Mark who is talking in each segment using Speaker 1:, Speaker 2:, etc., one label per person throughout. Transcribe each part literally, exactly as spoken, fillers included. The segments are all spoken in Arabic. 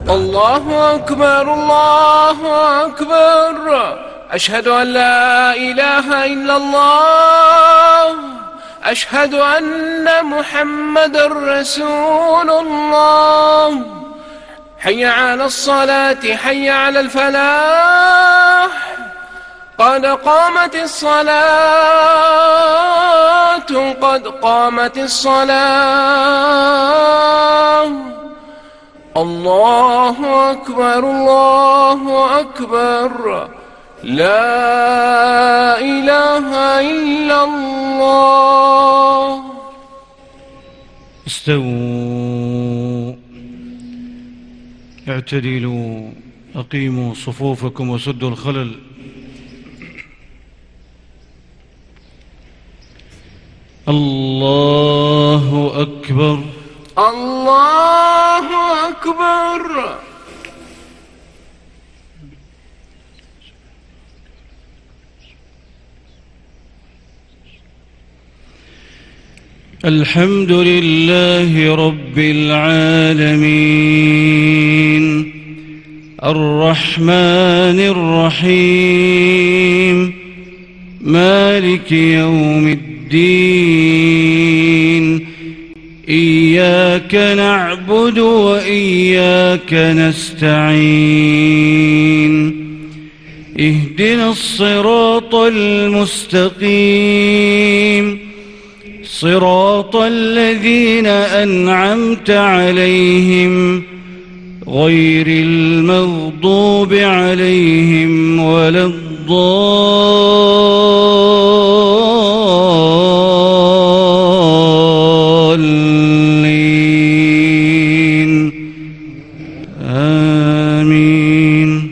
Speaker 1: الله أكبر الله أكبر. أشهد أن لا إله إلا الله. أشهد أن محمد رسول الله. حي على الصلاة حي على الفلاح. قد قامت الصلاة قد قامت الصلاة. الله أكبر الله أكبر. لا إله إلا الله.
Speaker 2: استووا اعتدلوا أقيموا صفوفكم وسدوا الخلل. الله أكبر
Speaker 1: الله أكبر.
Speaker 2: الحمد لله رب العالمين الرحمن الرحيم مالك يوم الدين. إياك نعبد وإياك نستعين. اهدنا الصراط المستقيم صراط الذين أنعمت عليهم غير المغضوب عليهم ولا الضالين. آمين.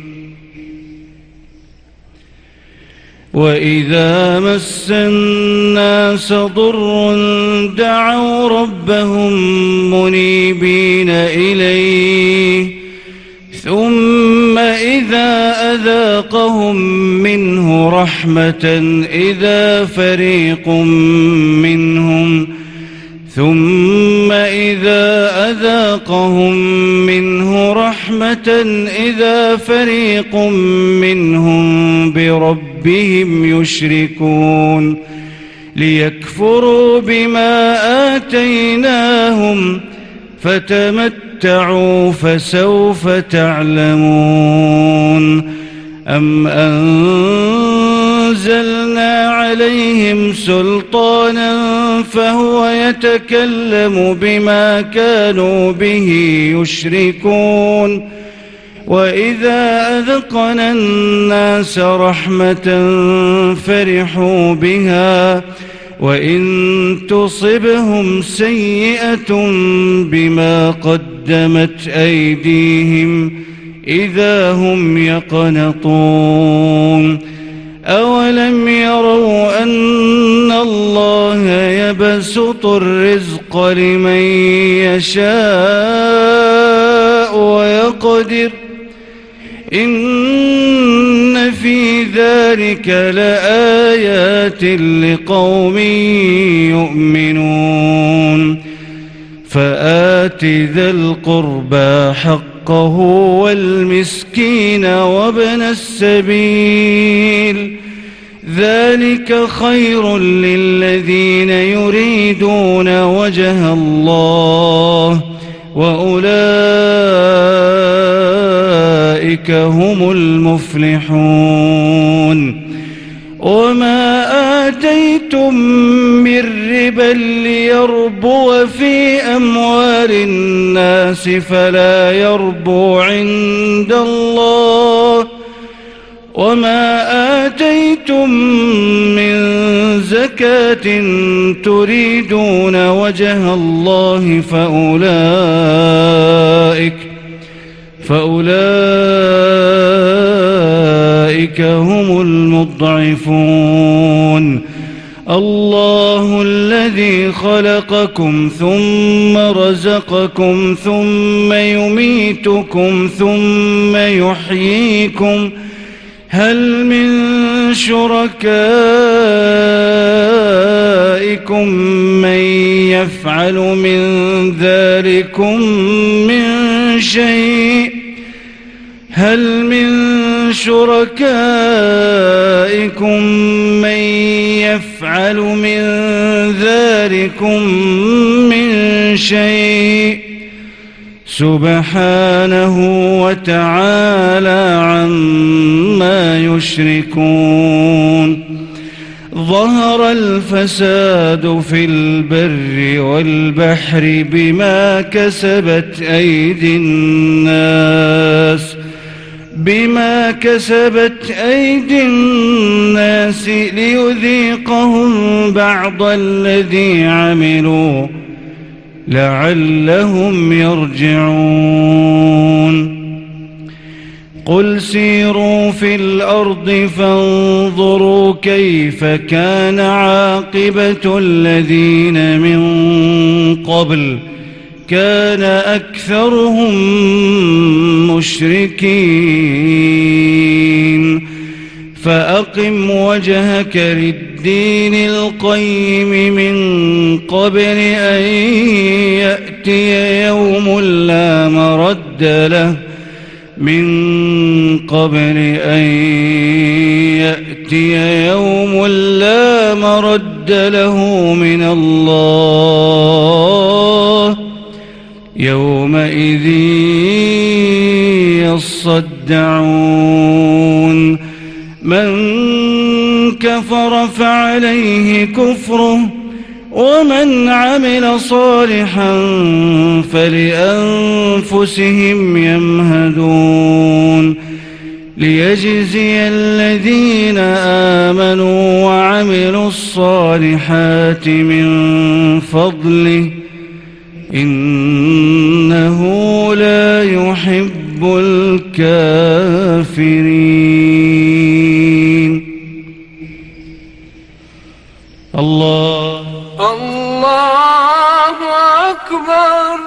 Speaker 2: وإذا مس الناس ضر دعوا ربهم منيبين إليه ثم إذا أذاقهم منه رحمة إذا فريق منهم ثم إذا أذاقهم منه رحمة إذا فريق منهم بربهم يشركون ليكفروا بما آتيناهم فتمتعوا فسوف تعلمون. أم أنزلنا عليهم سلطانا فهو يتكلم بما كانوا به يشركون. وإذا أذقنا الناس رحمة فرحوا بها وإن تصبهم سيئة بما قدمت أيديهم إذا هم يقنطون. أولم يروا أن الله يبسط الرزق لمن يشاء ويقدر إن في ذلك لآيات لقوم يؤمنون. فآت ذا القربى حقه والمسكين وابن السبيل ذلك خير للذين يريدون وجه الله وأولئك هم المفلحون. وما آتيتم من ربا ليربو في أموال الناس فلا يربو عند الله وما آتيتم من زكاة تريدون وجه الله فأولئك فأولئك هم المضعفون. الله الذي خلقكم ثم رزقكم ثم يميتكم ثم يحييكم هل من شركائكم من يفعل من ذلكم من شيء هل من شركائكم من يفعل من ذلكم من شيء سبحانه وتعالى عما يشركون ظهر الفساد في البر والبحر بما كسبت أيدي الناس بما كسبت أيدي الناس ليذيقهم بعض الذي عملوا لعلهم يرجعون قل سيروا في الأرض فانظروا كيف كان عاقبة الذين من قبل كان أكثرهم مشركين فأقم وجهك للدين القيم من قبل أن يأتي يوم لا مرد له من قبل أن يأتي يوم لا مرد له من الله يومئذ يصدعون من كفر فعليه كفره ومن عمل صالحا فلأنفسهم يمهدون ليجزي الذين آمنوا وعملوا الصالحات من فضله إنه لا يحب الكافرين. الله
Speaker 1: الله أكبر.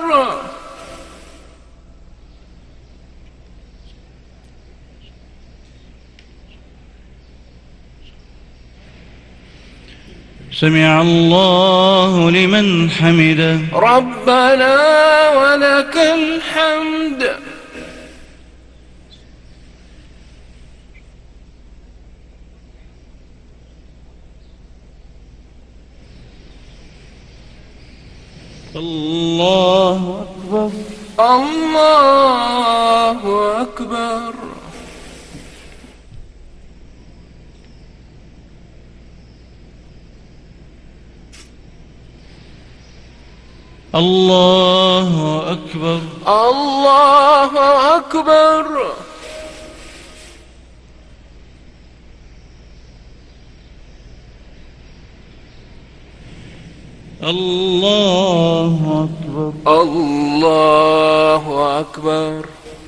Speaker 2: سمع الله لمن حمده.
Speaker 1: ربنا ولك الحمد.
Speaker 2: الله أكبر.
Speaker 1: الله أكبر.
Speaker 2: الله أكبر.
Speaker 1: الله أكبر.
Speaker 2: الله أكبر.
Speaker 1: الله أكبر.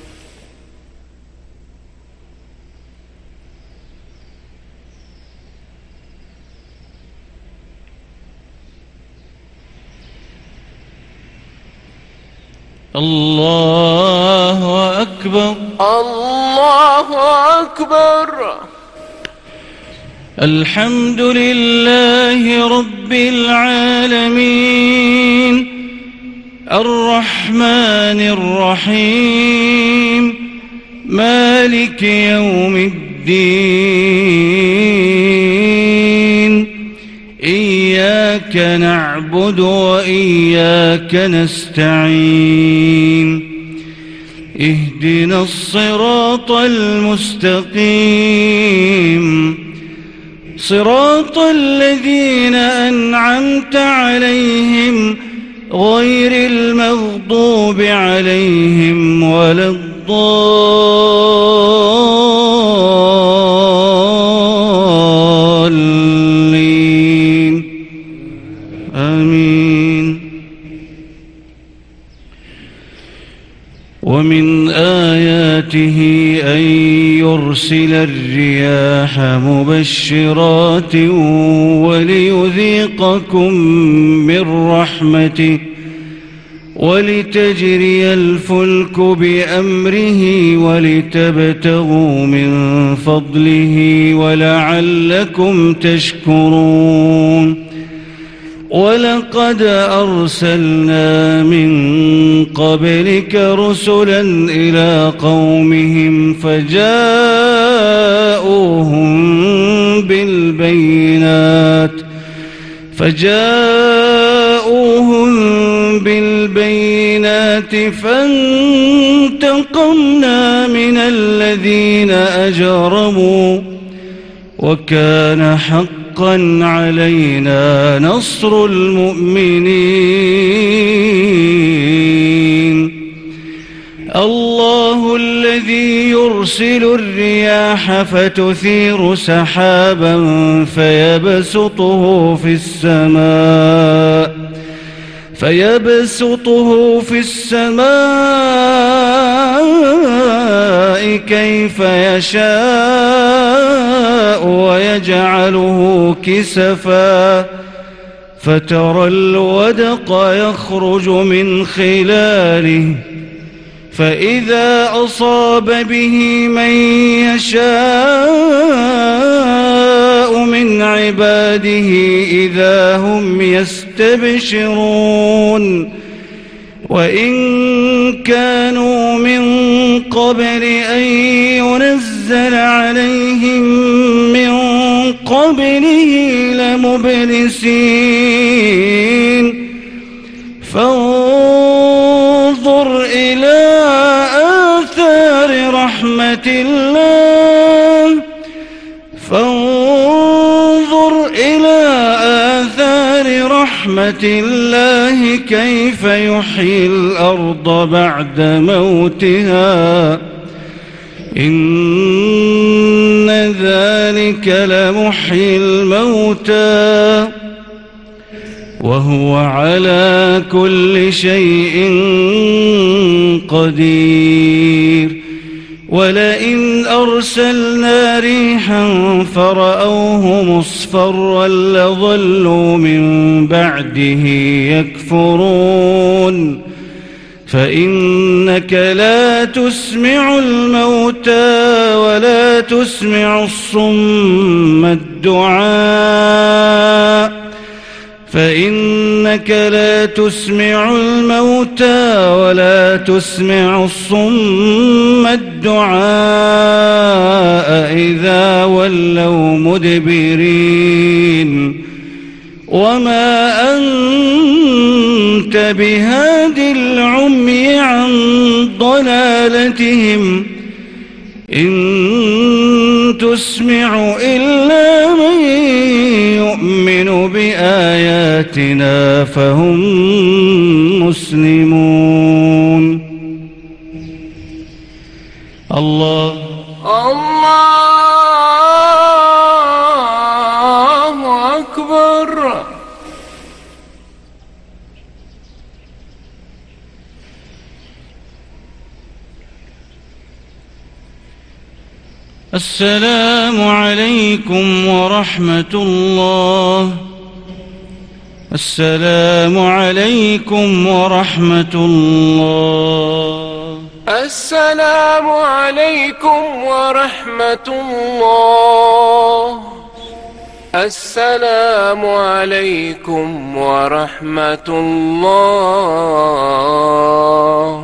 Speaker 2: الله أكبر.
Speaker 1: الله أكبر.
Speaker 2: الحمد لله رب العالمين الرحمن الرحيم مالك يوم الدين إياك نعبد وإياك نستعين اهدنا الصراط المستقيم صراط الذين أنعمت عليهم غير المغضوب عليهم ولا الضالين آمين. ومن آياته أن يرسل الرياح مبشرات وليذيقكم من رحمته ولتجري الفلك بأمره ولتبتغوا من فضله ولعلكم تشكرون ولقد أرسلنا من قبلك رسلا إلى قومهم فجاءوهم بالبينات فجاءوهم بالبينات فانتقمنا من الذين أجرموا وكان حقا علينا نصر المؤمنين. الله الذي يرسل الرياح فتثير سحابا فيبسطه في السماء فيبسطه في السماء كيف يشاء ويجعله كسفا فترى الودق يخرج من خلاله فإذا أصاب به من يشاء من عباده إذا هم يستبشرون. وإن كانوا من قبل أن ينزل عليهم من قبله لمبلسين. فانظر إلى آثار رحمة الله فانظر إلى آثار رحمة الله كيف يحيي الأرض بعد موتها إن ذلك لمحيي الموتى وهو على كل شيء قدير. ولئن أرسلنا ريحا فرأوه مصفرا لظلوا من بعده يكفرون. فإنك لا تسمع الموتى ولا تسمع الصم الدعاء فإنك لا تسمع الموتى ولا تسمع الصم الدعاء إذا ولوا مدبرين. وما أنت بهاد العمي عن ضلالتهم إن تسمع إلا من يؤمن بآياتنا فهم مسلمون. الله
Speaker 1: الله أكبر.
Speaker 2: السلام عليكم ورحمة الله. السلام عليكم ورحمة الله.
Speaker 1: السلام عليكم ورحمة الله. السلام عليكم ورحمة الله.